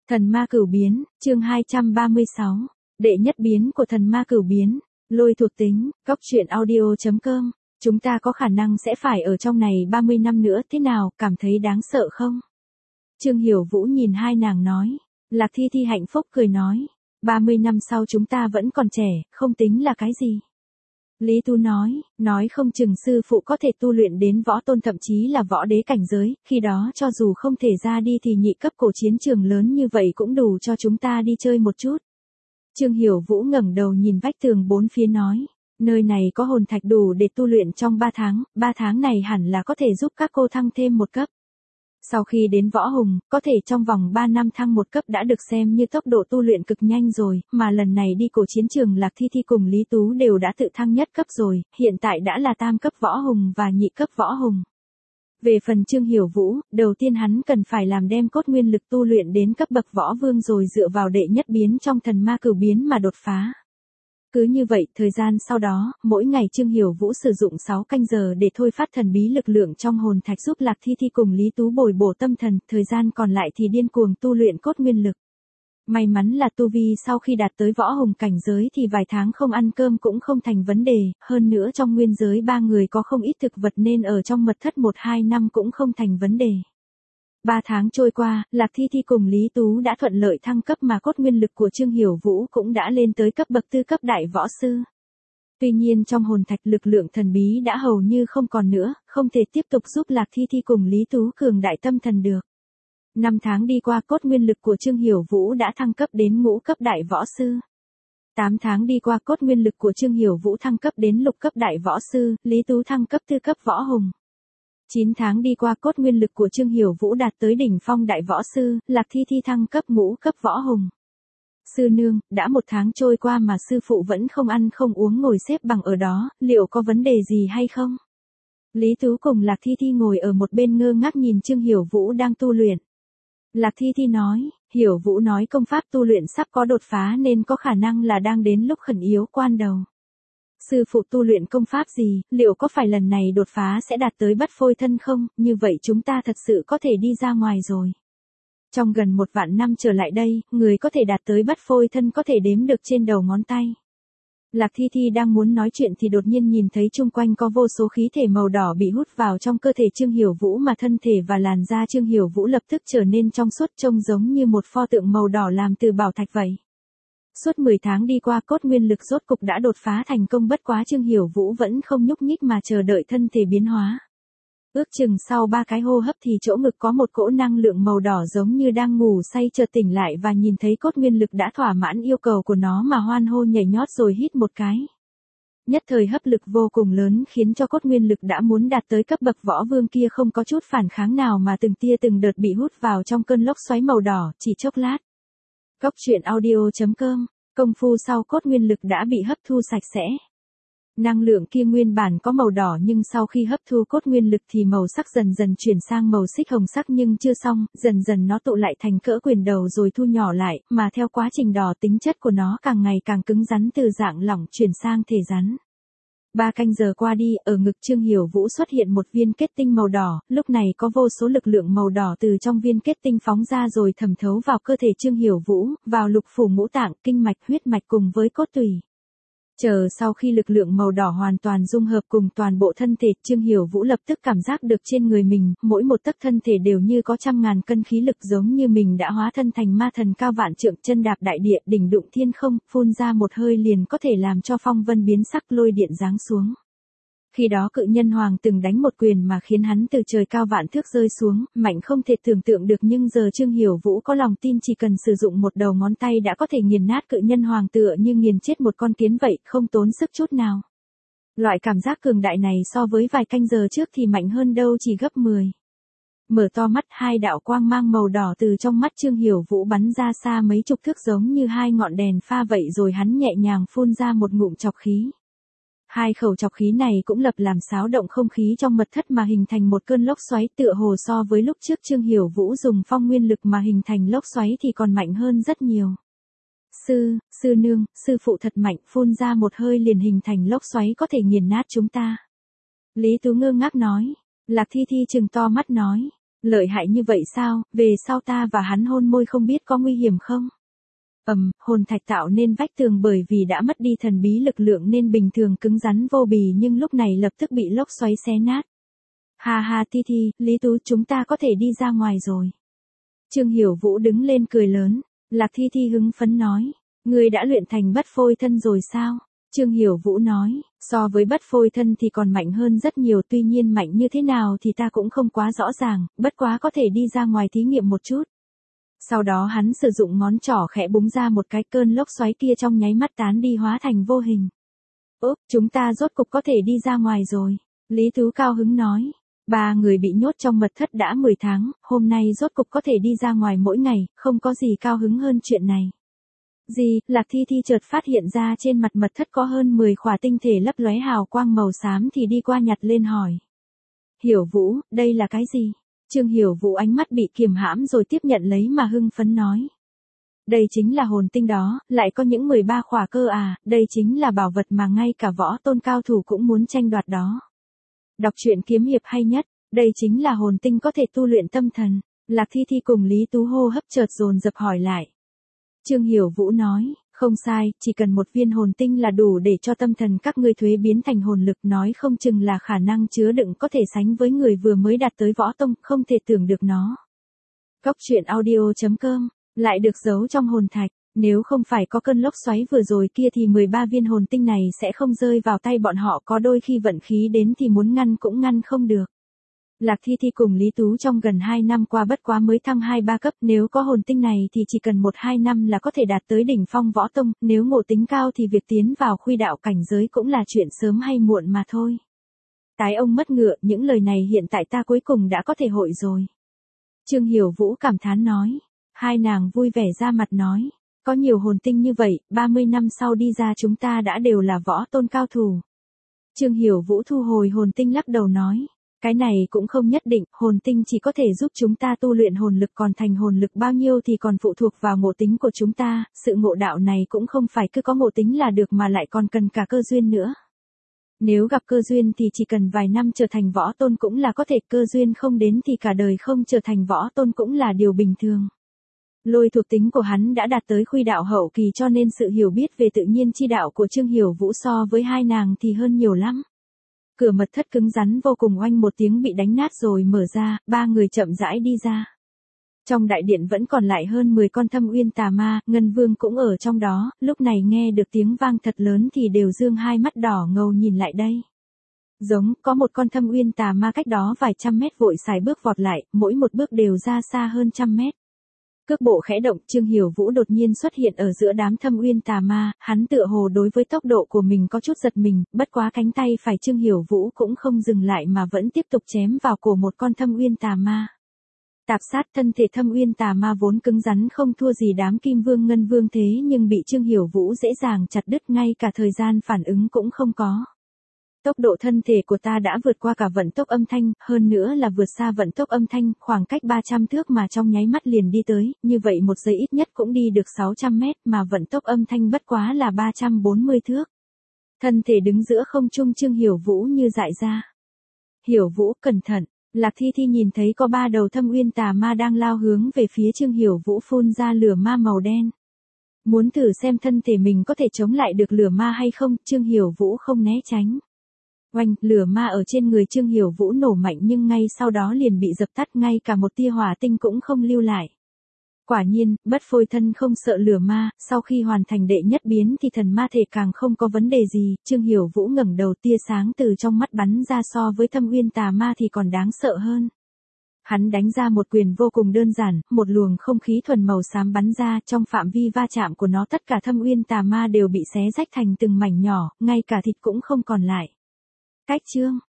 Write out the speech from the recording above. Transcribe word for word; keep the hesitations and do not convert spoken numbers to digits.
Thần ma cửu biến, chương hai trăm ba mươi sáu. Đệ nhất biến của thần ma cửu biến, lôi thuộc tính, cóc truyện audio.com. Chúng ta có khả năng sẽ phải ở trong này ba mươi năm nữa, thế nào, cảm thấy đáng sợ không? Trương Hiểu Vũ nhìn hai nàng nói. Lạc Thi Thi hạnh phúc cười nói. ba mươi năm sau chúng ta vẫn còn trẻ, không tính là cái gì. Lý Tú nói, nói không chừng sư phụ có thể tu luyện đến võ tôn thậm chí là võ đế cảnh giới, khi đó cho dù không thể ra đi thì nhị cấp cổ chiến trường lớn như vậy cũng đủ cho chúng ta đi chơi một chút. Trương Hiểu Vũ ngẩng đầu nhìn vách tường bốn phía nói, nơi này có hồn thạch đủ để tu luyện trong ba tháng, ba tháng này hẳn là có thể giúp các cô thăng thêm một cấp. Sau khi đến võ hùng, có thể trong vòng ba năm thăng một cấp đã được xem như tốc độ tu luyện cực nhanh rồi, mà lần này đi cổ chiến trường Lạc Thi Thi cùng Lý Tú đều đã tự thăng nhất cấp rồi, hiện tại đã là tam cấp võ hùng và nhị cấp võ hùng. Về phần Trương Hiểu Vũ, đầu tiên hắn cần phải làm đem cốt nguyên lực tu luyện đến cấp bậc võ vương rồi dựa vào đệ nhất biến trong thần ma cửu biến mà đột phá. Cứ như vậy, thời gian sau đó, mỗi ngày Trương Hiểu Vũ sử dụng sáu canh giờ để thôi phát thần bí lực lượng trong hồn thạch giúp Lạc Thi Thi cùng Lý Tú bồi bổ tâm thần, thời gian còn lại thì điên cuồng tu luyện cốt nguyên lực. May mắn là tu vi sau khi đạt tới võ hùng cảnh giới thì vài tháng không ăn cơm cũng không thành vấn đề, hơn nữa trong nguyên giới ba người có không ít thực vật nên ở trong mật thất một hai năm cũng không thành vấn đề. Ba tháng trôi qua, Lạc Thi Thi cùng Lý Tú đã thuận lợi thăng cấp mà cốt nguyên lực của Trương Hiểu Vũ cũng đã lên tới cấp bậc tư cấp đại võ sư. Tuy nhiên trong hồn thạch lực lượng thần bí đã hầu như không còn nữa, không thể tiếp tục giúp Lạc Thi Thi cùng Lý Tú cường đại tâm thần được. Năm tháng đi qua cốt nguyên lực của Trương Hiểu Vũ đã thăng cấp đến ngũ cấp đại võ sư. Tám tháng đi qua cốt nguyên lực của Trương Hiểu Vũ thăng cấp đến lục cấp đại võ sư, Lý Tú thăng cấp tư cấp võ hùng. chín tháng đi qua cốt nguyên lực của Trương Hiểu Vũ đạt tới đỉnh phong đại võ sư, Lạc Thi Thi thăng cấp ngũ cấp võ hùng. Sư nương, đã một tháng trôi qua mà sư phụ vẫn không ăn không uống ngồi xếp bằng ở đó, liệu có vấn đề gì hay không? Lý Tú cùng Lạc Thi Thi ngồi ở một bên ngơ ngác nhìn Trương Hiểu Vũ đang tu luyện. Lạc Thi Thi nói, Hiểu Vũ nói công pháp tu luyện sắp có đột phá nên có khả năng là đang đến lúc khẩn yếu quan đầu. Sư phụ tu luyện công pháp gì, liệu có phải lần này đột phá sẽ đạt tới bất phôi thân không, như vậy chúng ta thật sự có thể đi ra ngoài rồi. Trong gần một vạn năm trở lại đây, người có thể đạt tới bất phôi thân có thể đếm được trên đầu ngón tay. Lạc Thi Thi đang muốn nói chuyện thì đột nhiên nhìn thấy chung quanh có vô số khí thể màu đỏ bị hút vào trong cơ thể Trương Hiểu Vũ mà thân thể và làn da Trương Hiểu Vũ lập tức trở nên trong suốt trông giống như một pho tượng màu đỏ làm từ bảo thạch vậy. Suốt mười tháng đi qua cốt nguyên lực rốt cục đã đột phá thành công bất quá Trương Hiểu Vũ vẫn không nhúc nhích mà chờ đợi thân thể biến hóa. Ước chừng sau ba cái hô hấp thì chỗ ngực có một cỗ năng lượng màu đỏ giống như đang ngủ say chợt tỉnh lại và nhìn thấy cốt nguyên lực đã thỏa mãn yêu cầu của nó mà hoan hô nhảy nhót rồi hít một cái. Nhất thời hấp lực vô cùng lớn khiến cho cốt nguyên lực đã muốn đạt tới cấp bậc võ vương kia không có chút phản kháng nào mà từng tia từng đợt bị hút vào trong cơn lốc xoáy màu đỏ, chỉ chốc lát. Cóc truyện audio.com, công phu sau cốt nguyên lực đã bị hấp thu sạch sẽ. Năng lượng kia nguyên bản có màu đỏ nhưng sau khi hấp thu cốt nguyên lực thì màu sắc dần dần chuyển sang màu xích hồng sắc nhưng chưa xong, dần dần nó tụ lại thành cỡ quyền đầu rồi thu nhỏ lại, mà theo quá trình đỏ tính chất của nó càng ngày càng cứng rắn từ dạng lỏng chuyển sang thể rắn. Ba canh giờ qua đi, ở ngực Trương Hiểu Vũ xuất hiện một viên kết tinh màu đỏ, lúc này có vô số lực lượng màu đỏ từ trong viên kết tinh phóng ra rồi thẩm thấu vào cơ thể Trương Hiểu Vũ, vào lục phủ ngũ tạng, kinh mạch, huyết mạch cùng với cốt tủy. Chờ sau khi lực lượng màu đỏ hoàn toàn dung hợp cùng toàn bộ thân thể, Trương Hiểu Vũ lập tức cảm giác được trên người mình, mỗi một tấc thân thể đều như có trăm ngàn cân khí lực giống như mình đã hóa thân thành ma thần cao vạn trượng, chân đạp đại địa, đỉnh đụng thiên không, phun ra một hơi liền có thể làm cho phong vân biến sắc, lôi điện giáng xuống. Khi đó cự nhân hoàng từng đánh một quyền mà khiến hắn từ trời cao vạn thước rơi xuống, mạnh không thể tưởng tượng được nhưng giờ Trương Hiểu Vũ có lòng tin chỉ cần sử dụng một đầu ngón tay đã có thể nghiền nát cự nhân hoàng tựa như nghiền chết một con kiến vậy, không tốn sức chút nào. Loại cảm giác cường đại này so với vài canh giờ trước thì mạnh hơn đâu chỉ gấp mười. Mở to mắt, hai đạo quang mang màu đỏ từ trong mắt Trương Hiểu Vũ bắn ra xa mấy chục thước giống như hai ngọn đèn pha vậy rồi hắn nhẹ nhàng phun ra một ngụm chọc khí. Hai khẩu chọc khí này cũng lập làm xáo động không khí trong mật thất mà hình thành một cơn lốc xoáy tựa hồ so với lúc trước Trương Hiểu Vũ dùng phong nguyên lực mà hình thành lốc xoáy thì còn mạnh hơn rất nhiều. Sư, sư nương, sư phụ thật mạnh, phun ra một hơi liền hình thành lốc xoáy có thể nghiền nát chúng ta. Lý Tú ngơ ngác nói, Lạc Thi Thi trừng to mắt nói, Lợi hại như vậy sao, về sau ta và hắn hôn môi không biết có nguy hiểm không? Ầm, hồn thạch tạo nên vách tường bởi vì đã mất đi thần bí lực lượng nên bình thường cứng rắn vô bì nhưng lúc này lập tức bị lốc xoáy xé nát. Ha ha Thi Thi, Lý Tú chúng ta có thể đi ra ngoài rồi. Trương Hiểu Vũ đứng lên cười lớn, Lạc Thi Thi hứng phấn nói, ngươi đã luyện thành bất phôi thân rồi sao? Trương Hiểu Vũ nói, so với bất phôi thân thì còn mạnh hơn rất nhiều tuy nhiên mạnh như thế nào thì ta cũng không quá rõ ràng, bất quá có thể đi ra ngoài thí nghiệm một chút. Sau đó hắn sử dụng ngón trỏ khẽ búng ra một cái cơn lốc xoáy kia trong nháy mắt tán đi hóa thành vô hình. Úp, chúng ta rốt cục có thể đi ra ngoài rồi. Lý Tú cao hứng nói. Ba người bị nhốt trong mật thất đã mười tháng, hôm nay rốt cục có thể đi ra ngoài mỗi ngày, không có gì cao hứng hơn chuyện này. Gì, Lạc Thi Thi chợt phát hiện ra trên mặt mật thất có hơn mười khỏa tinh thể lấp lóe hào quang màu xám thì đi qua nhặt lên hỏi. Hiểu Vũ, đây là cái gì? Trương Hiểu Vũ ánh mắt bị kiềm hãm rồi tiếp nhận lấy mà hưng phấn nói. Đây chính là hồn tinh đó, lại có những mười ba khỏa cơ à, đây chính là bảo vật mà ngay cả võ tôn cao thủ cũng muốn tranh đoạt đó. Đọc truyện kiếm hiệp hay nhất, đây chính là hồn tinh có thể tu luyện tâm thần. Lạc Thi Thi cùng Lý Tú hô hấp chợt dồn dập hỏi lại. Trương Hiểu Vũ nói, không sai, chỉ cần một viên hồn tinh là đủ để cho tâm thần các ngươi thuế biến thành hồn lực, nói không chừng là khả năng chứa đựng có thể sánh với người vừa mới đạt tới võ tông, không thể tưởng được nó. Góc truyện audio chấm com, lại được giấu trong hồn thạch, nếu không phải có cơn lốc xoáy vừa rồi kia thì mười ba viên hồn tinh này sẽ không rơi vào tay bọn họ, có đôi khi vận khí đến thì muốn ngăn cũng ngăn không được. Lạc Thi Thi cùng Lý Tú trong gần hai năm qua bất quá mới thăng hai ba cấp, nếu có hồn tinh này thì chỉ cần một hai năm là có thể đạt tới đỉnh phong võ tông, nếu ngộ tính cao thì việc tiến vào khuy đạo cảnh giới cũng là chuyện sớm hay muộn mà thôi. Tái ông mất ngựa, những lời này hiện tại ta cuối cùng đã có thể hội rồi. Trương Hiểu Vũ cảm thán nói, hai nàng vui vẻ ra mặt nói, có nhiều hồn tinh như vậy, ba mươi năm sau đi ra chúng ta đã đều là võ tôn cao thủ. Trương Hiểu Vũ thu hồi hồn tinh lắc đầu nói. Cái này cũng không nhất định, hồn tinh chỉ có thể giúp chúng ta tu luyện hồn lực, còn thành hồn lực bao nhiêu thì còn phụ thuộc vào ngộ tính của chúng ta, sự ngộ đạo này cũng không phải cứ có ngộ tính là được mà lại còn cần cả cơ duyên nữa. Nếu gặp cơ duyên thì chỉ cần vài năm trở thành võ tôn cũng là có thể, cơ duyên không đến thì cả đời không trở thành võ tôn cũng là điều bình thường. Lôi thuộc tính của hắn đã đạt tới khuy đạo hậu kỳ cho nên sự hiểu biết về tự nhiên chi đạo của Trương Hiểu Vũ so với hai nàng thì hơn nhiều lắm. Cửa mật thất cứng rắn vô cùng oanh một tiếng bị đánh nát rồi mở ra, ba người chậm rãi đi ra. Trong đại điện vẫn còn lại hơn mười con Thâm Uyên tà ma, Ngân Vương cũng ở trong đó, lúc này nghe được tiếng vang thật lớn thì đều dương hai mắt đỏ ngầu nhìn lại đây. Giống, có một con Thâm Uyên tà ma cách đó vài trăm mét vội xài bước vọt lại, mỗi một bước đều ra xa hơn trăm mét. Cước bộ khẽ động, Trương Hiểu Vũ đột nhiên xuất hiện ở giữa đám Thâm Uyên tà ma, hắn tựa hồ đối với tốc độ của mình có chút giật mình, bất quá cánh tay phải Trương Hiểu Vũ cũng không dừng lại mà vẫn tiếp tục chém vào cổ một con Thâm Uyên tà ma. Tạp sát, thân thể Thâm Uyên tà ma vốn cứng rắn không thua gì đám Kim Vương Ngân Vương thế nhưng bị Trương Hiểu Vũ dễ dàng chặt đứt, ngay cả thời gian phản ứng cũng không có. Tốc độ thân thể của ta đã vượt qua cả vận tốc âm thanh, hơn nữa là vượt xa vận tốc âm thanh, khoảng cách ba trăm thước mà trong nháy mắt liền đi tới, như vậy một giây ít nhất cũng đi được sáu trăm mét mà vận tốc âm thanh bất quá là ba trăm bốn mươi thước. Thân thể đứng giữa không trung Trương Hiểu Vũ như dại ra. Hiểu Vũ, cẩn thận, Lạc Thi Thi nhìn thấy có ba đầu Thâm Uyên tà ma đang lao hướng về phía Trương Hiểu Vũ phun ra lửa ma màu đen. Muốn thử xem thân thể mình có thể chống lại được lửa ma hay không, Trương Hiểu Vũ không né tránh. Oanh, lửa ma ở trên người Trương Hiểu Vũ nổ mạnh nhưng ngay sau đó liền bị dập tắt, ngay cả một tia hỏa tinh cũng không lưu lại. Quả nhiên, bất phôi thân không sợ lửa ma, sau khi hoàn thành đệ nhất biến thì thần ma thể càng không có vấn đề gì, Trương Hiểu Vũ ngẩng đầu, tia sáng từ trong mắt bắn ra so với Thâm Uyên tà ma thì còn đáng sợ hơn. Hắn đánh ra một quyền vô cùng đơn giản, một luồng không khí thuần màu xám bắn ra, trong phạm vi va chạm của nó tất cả Thâm Uyên tà ma đều bị xé rách thành từng mảnh nhỏ, ngay cả thịt cũng không còn lại. Cách chương